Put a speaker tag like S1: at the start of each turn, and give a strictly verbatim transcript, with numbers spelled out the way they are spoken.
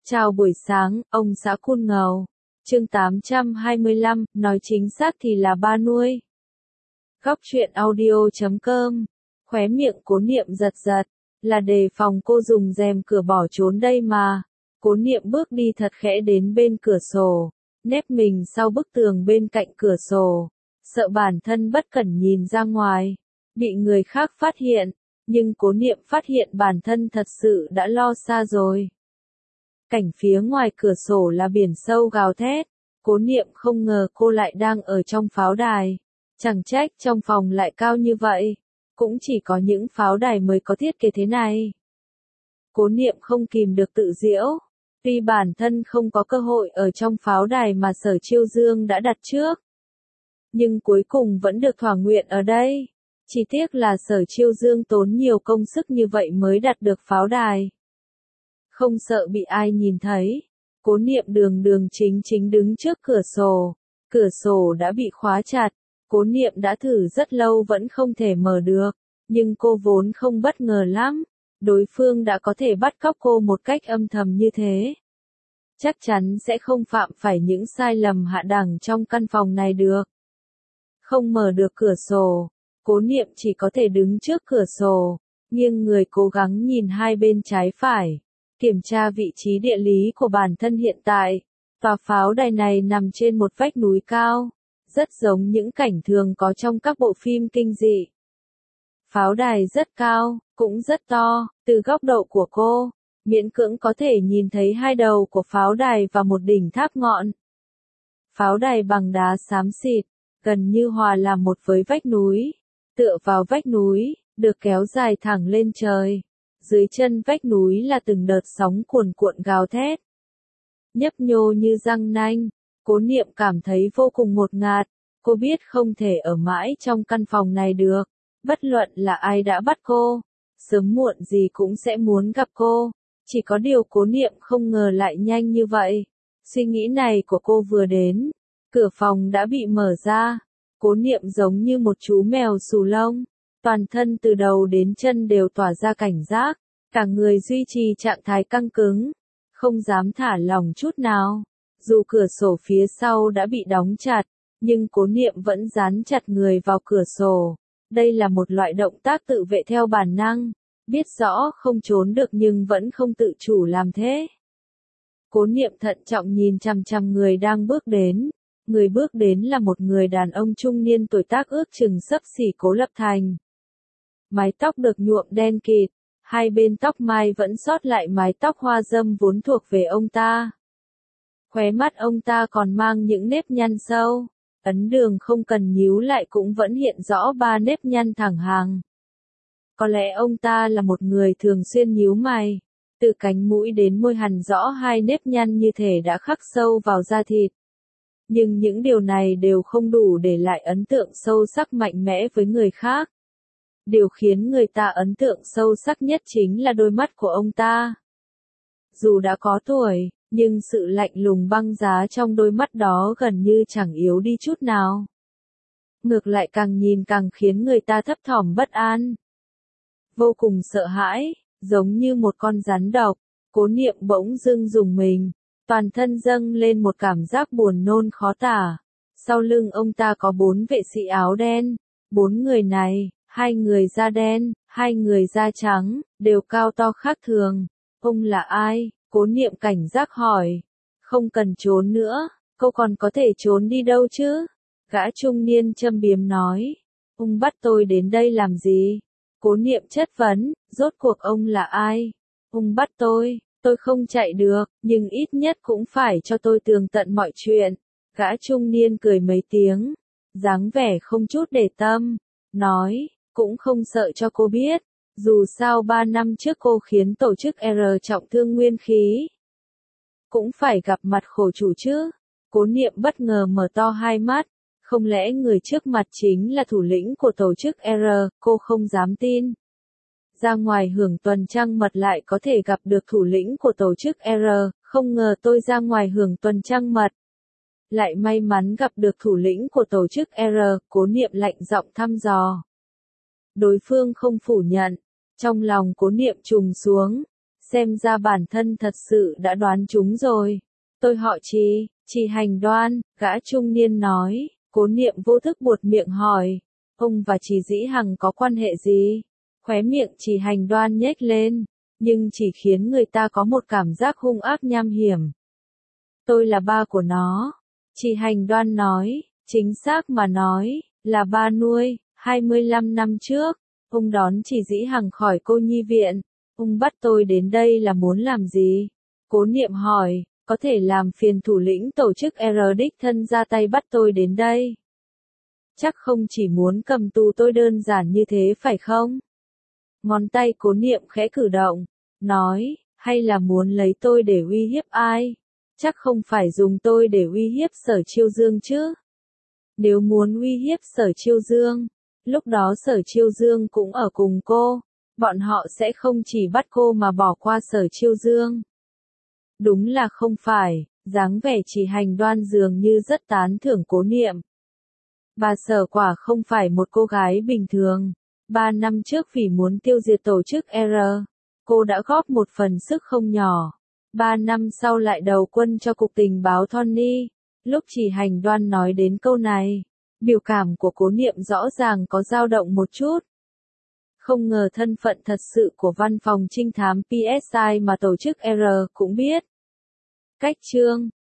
S1: Chào buổi sáng, ông xã Cun Ngầu. Chương tám trăm hai mươi lăm, nói chính xác thì là ba nuôi. Góc truyện audio chấm com. Khóe miệng Cố Niệm giật giật, là đề phòng cô dùng rèm cửa bỏ trốn đây mà. Cố Niệm bước đi thật khẽ đến bên cửa sổ, nép mình sau bức tường bên cạnh cửa sổ, sợ bản thân bất cẩn nhìn ra ngoài, bị người khác phát hiện, nhưng Cố Niệm phát hiện bản thân thật sự đã lo xa rồi. Cảnh phía ngoài cửa sổ là biển sâu gào thét, Cố Niệm không ngờ cô lại đang ở trong pháo đài. Chẳng trách trong phòng lại cao như vậy, cũng chỉ có những pháo đài mới có thiết kế thế này. Cố Niệm không kìm được tự giễu, tuy bản thân không có cơ hội ở trong pháo đài mà Sở Chiêu Dương đã đặt trước, nhưng cuối cùng vẫn được thỏa nguyện ở đây. Chỉ tiếc là Sở Chiêu Dương tốn nhiều công sức như vậy mới đặt được pháo đài. Không sợ bị ai nhìn thấy, Cố Niệm đường đường chính chính đứng trước cửa sổ. Cửa sổ đã bị khóa chặt, Cố Niệm đã thử rất lâu vẫn không thể mở được, nhưng cô vốn không bất ngờ lắm, đối phương đã có thể bắt cóc cô một cách âm thầm như thế. Chắc chắn sẽ không phạm phải những sai lầm hạ đẳng trong căn phòng này được. Không mở được cửa sổ, Cố Niệm chỉ có thể đứng trước cửa sổ, nghiêng người cố gắng nhìn hai bên trái phải, kiểm tra vị trí địa lý của bản thân hiện tại. Tòa pháo đài này nằm trên một vách núi cao, rất giống những cảnh thường có trong các bộ phim kinh dị. Pháo đài rất cao, cũng rất to, từ góc độ của cô, miễn cưỡng có thể nhìn thấy hai đầu của pháo đài và một đỉnh tháp ngọn. Pháo đài bằng đá xám xịt, gần như hòa làm một với vách núi, tựa vào vách núi, được kéo dài thẳng lên trời. Dưới chân vách núi là từng đợt sóng cuồn cuộn gào thét, nhấp nhô như răng nanh. Cố Niệm cảm thấy vô cùng ngột ngạt, cô biết không thể ở mãi trong căn phòng này được, bất luận là ai đã bắt cô, sớm muộn gì cũng sẽ muốn gặp cô, chỉ có điều Cố Niệm không ngờ lại nhanh như vậy. Suy nghĩ này của cô vừa đến, cửa phòng đã bị mở ra, Cố Niệm giống như một chú mèo xù lông, toàn thân từ đầu đến chân đều tỏa ra cảnh giác, cả người duy trì trạng thái căng cứng, không dám thả lỏng chút nào. Dù cửa sổ phía sau đã bị đóng chặt, nhưng Cố Niệm vẫn dán chặt người vào cửa sổ. Đây là một loại động tác tự vệ theo bản năng, biết rõ không trốn được nhưng vẫn không tự chủ làm thế. Cố Niệm thận trọng nhìn chằm chằm người đang bước đến. Người bước đến là một người đàn ông trung niên tuổi tác ước chừng xấp xỉ Cố Lập Thành. Mái tóc được nhuộm đen kịt, hai bên tóc mai vẫn sót lại mái tóc hoa dâm vốn thuộc về ông ta. Khóe mắt ông ta còn mang những nếp nhăn sâu, ấn đường không cần nhíu lại cũng vẫn hiện rõ ba nếp nhăn thẳng hàng. Có lẽ ông ta là một người thường xuyên nhíu mày, từ cánh mũi đến môi hằn rõ hai nếp nhăn như thể đã khắc sâu vào da thịt. Nhưng những điều này đều không đủ để lại ấn tượng sâu sắc mạnh mẽ với người khác. Điều khiến người ta ấn tượng sâu sắc nhất chính là đôi mắt của ông ta. Dù đã có tuổi, nhưng sự lạnh lùng băng giá trong đôi mắt đó gần như chẳng yếu đi chút nào. Ngược lại càng nhìn càng khiến người ta thấp thỏm bất an. Vô cùng sợ hãi, giống như một con rắn độc, Cố Niệm bỗng dưng rùng mình, toàn thân dâng lên một cảm giác buồn nôn khó tả. Sau lưng ông ta có bốn vệ sĩ áo đen, bốn người này, hai người da đen, hai người da trắng, đều cao to khác thường. Ông là ai? Cố Niệm cảnh giác hỏi. Không cần trốn nữa, cô còn có thể trốn đi đâu chứ? Gã trung niên châm biếm nói. Ông bắt tôi đến đây làm gì? Cố Niệm chất vấn, rốt cuộc ông là ai? Ông bắt tôi, tôi không chạy được, nhưng ít nhất cũng phải cho tôi tường tận mọi chuyện. Gã trung niên cười mấy tiếng, dáng vẻ không chút để tâm, nói, cũng không sợ cho cô biết. Dù sao ba năm trước cô khiến tổ chức R trọng thương nguyên khí, cũng phải gặp mặt khổ chủ chứ. Cố Niệm bất ngờ mở to hai mắt, không lẽ người trước mặt chính là thủ lĩnh của tổ chức R, cô không dám tin. Ra ngoài hưởng tuần trăng mật lại có thể gặp được thủ lĩnh của tổ chức R, không ngờ tôi ra ngoài hưởng tuần trăng mật, lại may mắn gặp được thủ lĩnh của tổ chức R, Cố Niệm lạnh giọng thăm dò. Đối phương không phủ nhận, trong lòng Cố Niệm trùng xuống, xem ra bản thân thật sự đã đoán trúng rồi. Tôi họ Trì, Trì Hành Đoan, gã trung niên nói. Cố Niệm vô thức buột miệng hỏi, ông và Trì Dĩ Hằng có quan hệ gì? Khóe miệng Trì Hành Đoan nhếch lên, nhưng chỉ khiến người ta có một cảm giác hung ác nham hiểm. Tôi là ba của nó. Trì Hành Đoan nói, chính xác mà nói, là ba nuôi. hai mươi lăm năm trước, ông đón Trì Dĩ Hằng khỏi cô nhi viện. Ông bắt tôi đến đây là muốn làm gì? Cố Niệm hỏi, có thể làm phiền thủ lĩnh tổ chức R đích thân ra tay bắt tôi đến đây. Chắc không chỉ muốn cầm tù tôi đơn giản như thế phải không? Ngón tay Cố Niệm khẽ cử động, nói, hay là muốn lấy tôi để uy hiếp ai? Chắc không phải dùng tôi để uy hiếp Sở Chiêu Dương chứ? Nếu muốn uy hiếp Sở Chiêu Dương, lúc đó Sở Chiêu Dương cũng ở cùng cô, bọn họ sẽ không chỉ bắt cô mà bỏ qua Sở Chiêu Dương. Đúng là không phải, dáng vẻ Trì Hành Đoan dường như rất tán thưởng Cố Niệm. Bà Sở quả không phải một cô gái bình thường. Ba năm trước vì muốn tiêu diệt tổ chức R, cô đã góp một phần sức không nhỏ. Ba năm sau lại đầu quân cho Cục Tình báo Tony. Lúc Trì Hành Đoan nói đến câu này, biểu cảm của Cố Niệm rõ ràng có dao động một chút. Không ngờ thân phận thật sự của văn phòng trinh thám pê ét i mà tổ chức R cũng biết. Cách chương